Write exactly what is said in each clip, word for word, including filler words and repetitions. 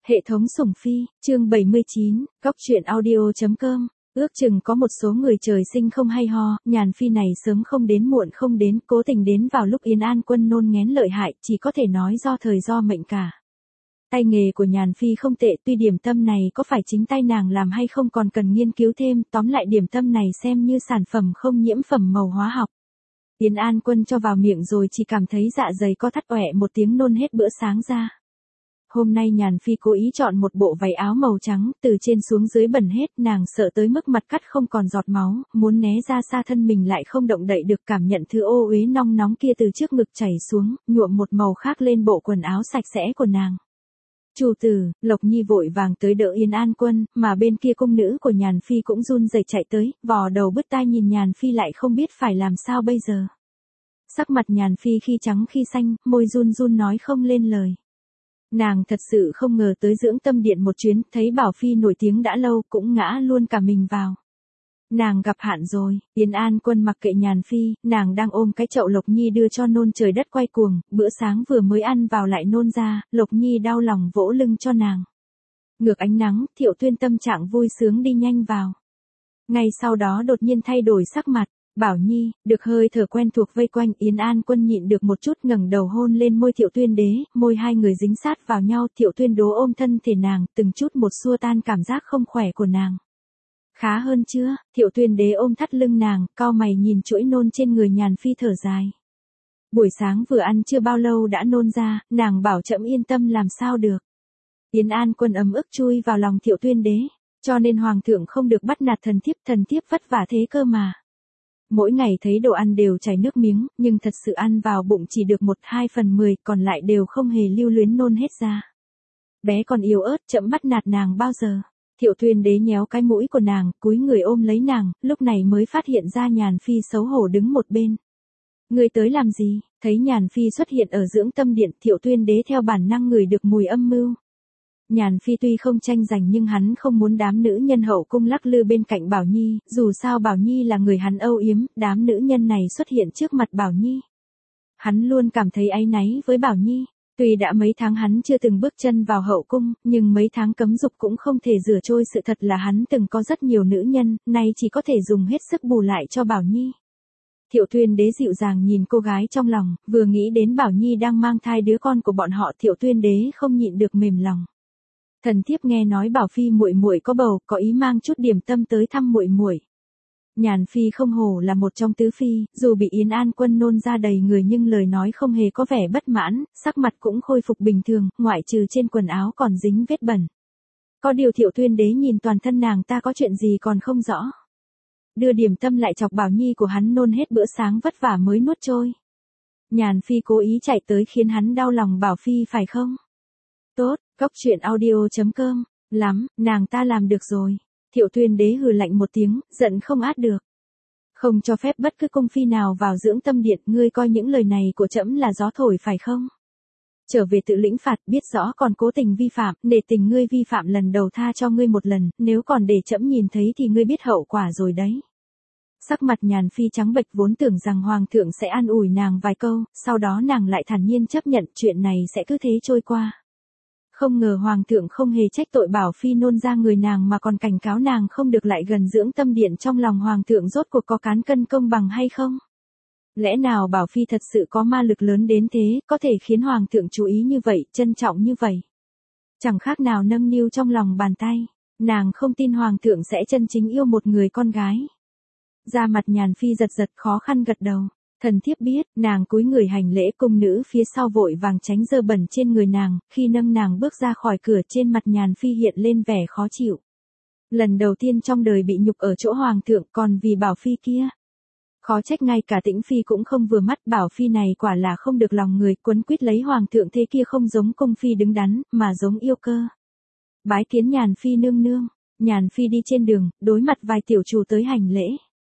Hệ thống sủng phi, chương bảy mươi chín, góc truyện audio chấm com. Ước chừng có một số người trời sinh không hay ho, Nhàn Phi này sớm không đến muộn không đến, cố tình đến vào lúc Yến An Quân nôn ngén lợi hại, chỉ có thể nói do thời do mệnh cả. Tay nghề của Nhàn Phi không tệ, tuy điểm tâm này có phải chính tay nàng làm hay không còn cần nghiên cứu thêm, tóm lại điểm tâm này xem như sản phẩm không nhiễm phẩm màu hóa học. Yến An Quân cho vào miệng rồi chỉ cảm thấy dạ dày co thắt oẹ một tiếng nôn hết bữa sáng ra. Hôm nay Nhàn Phi cố ý chọn một bộ váy áo màu trắng, từ trên xuống dưới bẩn hết, nàng sợ tới mức mặt cắt không còn giọt máu, muốn né ra xa thân mình lại không động đậy được, cảm nhận thứ ô uế nong nóng kia từ trước ngực chảy xuống, nhuộm một màu khác lên bộ quần áo sạch sẽ của nàng. Chủ tử, Lộc Nhi vội vàng tới đỡ Yến An Quân, mà bên kia cung nữ của Nhàn Phi cũng run rẩy chạy tới, vò đầu bứt tai nhìn Nhàn Phi lại không biết phải làm sao bây giờ. Sắc mặt Nhàn Phi khi trắng khi xanh, môi run run nói không lên lời. Nàng thật sự không ngờ tới dưỡng tâm điện một chuyến, thấy Bảo Phi nổi tiếng đã lâu, cũng ngã luôn cả mình vào. Nàng gặp hạn rồi, Yến An Quân mặc kệ Nhàn Phi, nàng đang ôm cái chậu Lộc Nhi đưa cho nôn trời đất quay cuồng, bữa sáng vừa mới ăn vào lại nôn ra, Lộc Nhi đau lòng vỗ lưng cho nàng. Ngược ánh nắng, Thiệu Tuyên tâm trạng vui sướng đi nhanh vào. Ngay sau đó đột nhiên thay đổi sắc mặt. Bảo Nhi, được hơi thở quen thuộc vây quanh, Yến An Quân nhịn được một chút ngẩng đầu hôn lên môi Thiệu Tuyên Đế, môi hai người dính sát vào nhau, Thiệu Tuyên Đố ôm thân thể nàng, từng chút một xua tan cảm giác không khỏe của nàng. Khá hơn chưa? Thiệu Tuyên Đế ôm thắt lưng nàng, cau mày nhìn chuỗi nôn trên người Nhàn Phi thở dài. Buổi sáng vừa ăn chưa bao lâu đã nôn ra, nàng bảo chậm yên tâm làm sao được. Yến An Quân ấm ức chui vào lòng Thiệu Tuyên Đế, cho nên hoàng thượng không được bắt nạt thần thiếp, thần thiếp vất vả thế cơ mà. Mỗi ngày thấy đồ ăn đều chảy nước miếng, nhưng thật sự ăn vào bụng chỉ được một hai phần mười, còn lại đều không hề lưu luyến nôn hết ra. Bé còn yếu ớt, chậm bắt nạt nàng bao giờ. Thiệu Tuyên Đế nhéo cái mũi của nàng, cúi người ôm lấy nàng, lúc này mới phát hiện ra Nhàn Phi xấu hổ đứng một bên. Người tới làm gì? Thấy Nhàn Phi xuất hiện ở dưỡng tâm điện, Thiệu Tuyên Đế theo bản năng ngửi được mùi âm mưu. Nhàn Phi tuy không tranh giành nhưng hắn không muốn đám nữ nhân hậu cung lắc lư bên cạnh Bảo Nhi, dù sao Bảo Nhi là người hắn âu yếm, đám nữ nhân này xuất hiện trước mặt Bảo Nhi. Hắn luôn cảm thấy áy náy với Bảo Nhi, tuy đã mấy tháng hắn chưa từng bước chân vào hậu cung, nhưng mấy tháng cấm dục cũng không thể rửa trôi sự thật là hắn từng có rất nhiều nữ nhân, nay chỉ có thể dùng hết sức bù lại cho Bảo Nhi. Thiệu Tuyên Đế dịu dàng nhìn cô gái trong lòng, vừa nghĩ đến Bảo Nhi đang mang thai đứa con của bọn họ, Thiệu Tuyên Đế không nhịn được mềm lòng. Thần thiếp nghe nói Bảo Phi muội muội có bầu, có ý mang chút điểm tâm tới thăm muội muội. Nhàn Phi không hổ là một trong tứ phi, dù bị Yến An Quân nôn ra đầy người nhưng lời nói không hề có vẻ bất mãn, sắc mặt cũng khôi phục bình thường, ngoại trừ trên quần áo còn dính vết bẩn. Có điều Thiệu Tuyên Đế nhìn toàn thân nàng ta có chuyện gì còn không rõ. Đưa điểm tâm lại chọc Bảo Nhi của hắn nôn hết bữa sáng vất vả mới nuốt trôi. Nhàn Phi cố ý chạy tới khiến hắn đau lòng Bảo Phi phải không? Tốt, góc truyện audio chấm com, lắm, nàng ta làm được rồi. Thiệu Tuyên Đế hừ lạnh một tiếng, giận không át được. Không cho phép bất cứ cung phi nào vào dưỡng tâm điện, ngươi coi những lời này của trẫm là gió thổi phải không? Trở về tự lĩnh phạt, biết rõ còn cố tình vi phạm, để tình ngươi vi phạm lần đầu tha cho ngươi một lần, nếu còn để trẫm nhìn thấy thì ngươi biết hậu quả rồi đấy. Sắc mặt Nhàn Phi trắng bệch, vốn tưởng rằng hoàng thượng sẽ an ủi nàng vài câu, sau đó nàng lại thản nhiên chấp nhận chuyện này sẽ cứ thế trôi qua. Không ngờ hoàng thượng không hề trách tội Bảo Phi nôn ra người nàng mà còn cảnh cáo nàng không được lại gần dưỡng tâm điện, trong lòng hoàng thượng rốt cuộc có cán cân công bằng hay không? Lẽ nào Bảo Phi thật sự có ma lực lớn đến thế, có thể khiến hoàng thượng chú ý như vậy, trân trọng như vậy? Chẳng khác nào nâng niu trong lòng bàn tay, nàng không tin hoàng thượng sẽ chân chính yêu một người con gái. Da mặt Nhàn Phi giật giật, khó khăn gật đầu. Thần thiếp biết, nàng cúi người hành lễ, cung nữ phía sau vội vàng tránh dơ bẩn trên người nàng, khi nâng nàng bước ra khỏi cửa trên mặt Nhàn Phi hiện lên vẻ khó chịu. Lần đầu tiên trong đời bị nhục ở chỗ hoàng thượng, còn vì Bảo Phi kia. Khó trách ngay cả Tĩnh Phi cũng không vừa mắt, Bảo Phi này quả là không được lòng người, quấn quýt lấy hoàng thượng thế kia không giống cung phi đứng đắn, mà giống yêu cơ. Bái kiến Nhàn Phi nương nương. Nhàn Phi đi trên đường, đối mặt vài tiểu chủ tới hành lễ.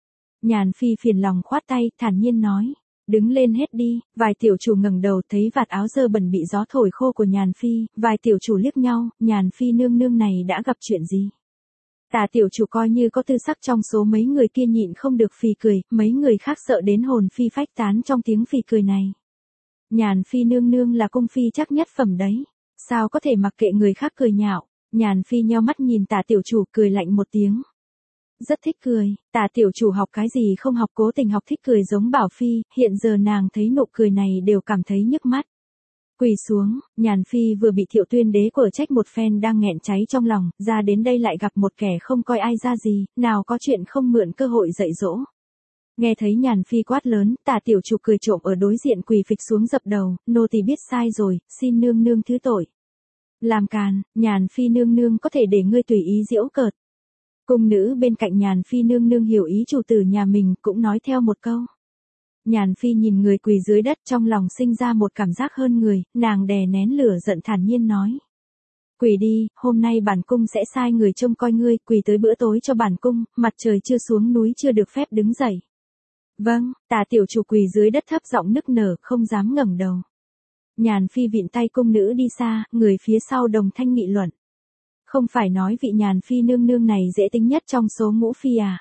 Nhàn Phi phiền lòng khoát tay, thản nhiên nói, đứng lên hết đi. Vài tiểu chủ ngẩng đầu thấy vạt áo dơ bẩn bị gió thổi khô của Nhàn Phi, vài tiểu chủ liếc nhau, Nhàn Phi nương nương này đã gặp chuyện gì? Tả tiểu chủ coi như có tư sắc trong số mấy người kia nhịn không được phì cười, mấy người khác sợ đến hồn phi phách tán trong tiếng phì cười này. Nhàn Phi nương nương là cung phi chắc nhất phẩm đấy. Sao có thể mặc kệ người khác cười nhạo, Nhàn Phi nheo mắt nhìn Tả tiểu chủ cười lạnh một tiếng. Rất thích cười, Tả tiểu chủ học cái gì không học, cố tình học thích cười giống Bảo Phi, hiện giờ nàng thấy nụ cười này đều cảm thấy nhức mắt. Quỳ xuống, Nhàn Phi vừa bị Thiệu Tuyên Đế quở trách một phen đang nghẹn cháy trong lòng, ra đến đây lại gặp một kẻ không coi ai ra gì, nào có chuyện không mượn cơ hội dạy dỗ. Nghe thấy Nhàn Phi quát lớn, Tả tiểu chủ cười trộm ở đối diện quỳ phịch xuống dập đầu, nô tỳ biết sai rồi, xin nương nương thứ tội. Làm càn, Nhàn Phi nương nương có thể để ngươi tùy ý giễu cợt. Cung nữ bên cạnh Nhàn Phi nương nương hiểu ý chủ tử nhà mình, cũng nói theo một câu. Nhàn Phi nhìn người quỳ dưới đất trong lòng sinh ra một cảm giác hơn người, nàng đè nén lửa giận thản nhiên nói. Quỳ đi, hôm nay bản cung sẽ sai người trông coi ngươi, quỳ tới bữa tối cho bản cung, mặt trời chưa xuống núi chưa được phép đứng dậy. Vâng, Tả tiểu chủ quỳ dưới đất thấp giọng nức nở, không dám ngẩng đầu. Nhàn Phi vịn tay cung nữ đi xa, người phía sau đồng thanh nghị luận. Không phải nói vị Nhàn Phi nương nương này dễ tính nhất trong số ngũ phi à?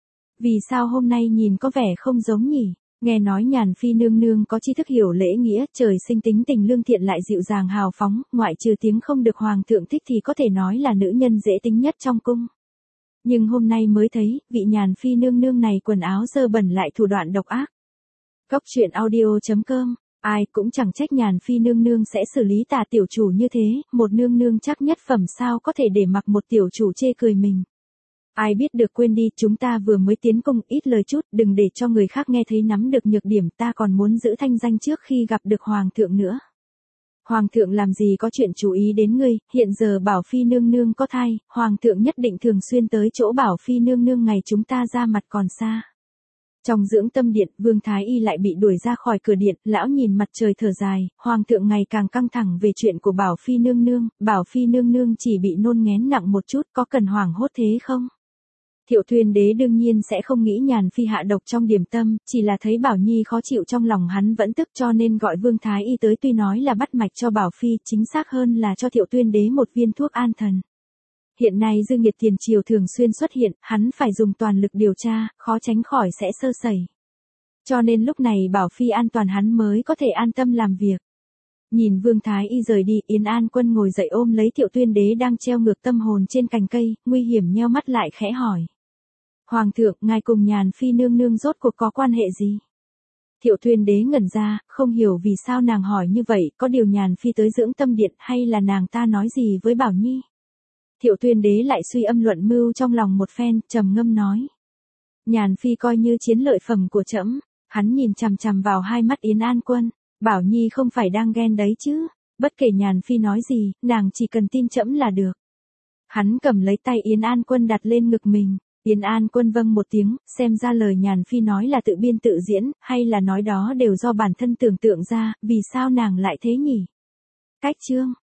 Vì sao hôm nay nhìn có vẻ không giống nhỉ? Nghe nói Nhàn Phi nương nương có tri thức hiểu lễ nghĩa, trời sinh tính tình lương thiện lại dịu dàng hào phóng, ngoại trừ tiếng không được hoàng thượng thích thì có thể nói là nữ nhân dễ tính nhất trong cung. Nhưng hôm nay mới thấy, vị Nhàn Phi nương nương này quần áo dơ bẩn lại thủ đoạn độc ác. Cốc truyện audio chấm com, ai cũng chẳng trách Nhàn Phi nương nương sẽ xử lý Tả tiểu chủ như thế, một nương nương chắc nhất phẩm sao có thể để mặc một tiểu chủ chê cười mình. Ai biết được, quên đi, chúng ta vừa mới tiến cung, ít lời chút, đừng để cho người khác nghe thấy nắm được nhược điểm, ta còn muốn giữ thanh danh trước khi gặp được hoàng thượng nữa. Hoàng thượng làm gì có chuyện chú ý đến ngươi, hiện giờ Bảo Phi nương nương có thai, hoàng thượng nhất định thường xuyên tới chỗ Bảo Phi nương nương ngày chúng ta ra mặt còn xa. Trong dưỡng tâm điện, Vương Thái Y lại bị đuổi ra khỏi cửa điện, lão nhìn mặt trời thở dài, hoàng thượng ngày càng căng thẳng về chuyện của Bảo Phi nương nương, Bảo Phi nương nương chỉ bị nôn nghén nặng một chút, có cần hoảng hốt thế không? Thiệu Tuyên Đế đương nhiên sẽ không nghĩ Nhàn Phi hạ độc trong điểm tâm, chỉ là thấy Bảo Nhi khó chịu trong lòng hắn vẫn tức cho nên gọi Vương Thái Y tới, tuy nói là bắt mạch cho Bảo Phi, chính xác hơn là cho Thiệu Tuyên Đế một viên thuốc an thần. Hiện nay dư nghiệt tiền triều thường xuyên xuất hiện, hắn phải dùng toàn lực điều tra, khó tránh khỏi sẽ sơ sẩy. Cho nên lúc này Bảo Phi an toàn hắn mới có thể an tâm làm việc. Nhìn Vương Thái Y rời đi, Yến An Quân ngồi dậy ôm lấy Thiệu Tuyên Đế đang treo ngược tâm hồn trên cành cây, nguy hiểm nheo mắt lại khẽ hỏi. Hoàng thượng, ngài cùng Nhàn Phi nương nương rốt cuộc có quan hệ gì? Thiệu Tuyên Đế ngẩn ra, không hiểu vì sao nàng hỏi như vậy, có điều Nhàn Phi tới dưỡng tâm điện hay là nàng ta nói gì với Bảo Nhi? Thiệu Tuyên Đế lại suy âm luận mưu trong lòng một phen, trầm ngâm nói. Nhàn Phi coi như chiến lợi phẩm của trẫm. Hắn nhìn chằm chằm vào hai mắt Yến An Quân, Bảo Nhi không phải đang ghen đấy chứ? Bất kể Nhàn Phi nói gì, nàng chỉ cần tin trẫm là được. Hắn cầm lấy tay Yến An Quân đặt lên ngực mình. Yến An Quân vâng một tiếng, xem ra lời Nhàn Phi nói là tự biên tự diễn, hay là nói đó đều do bản thân tưởng tượng ra, vì sao nàng lại thế nhỉ? Cách chương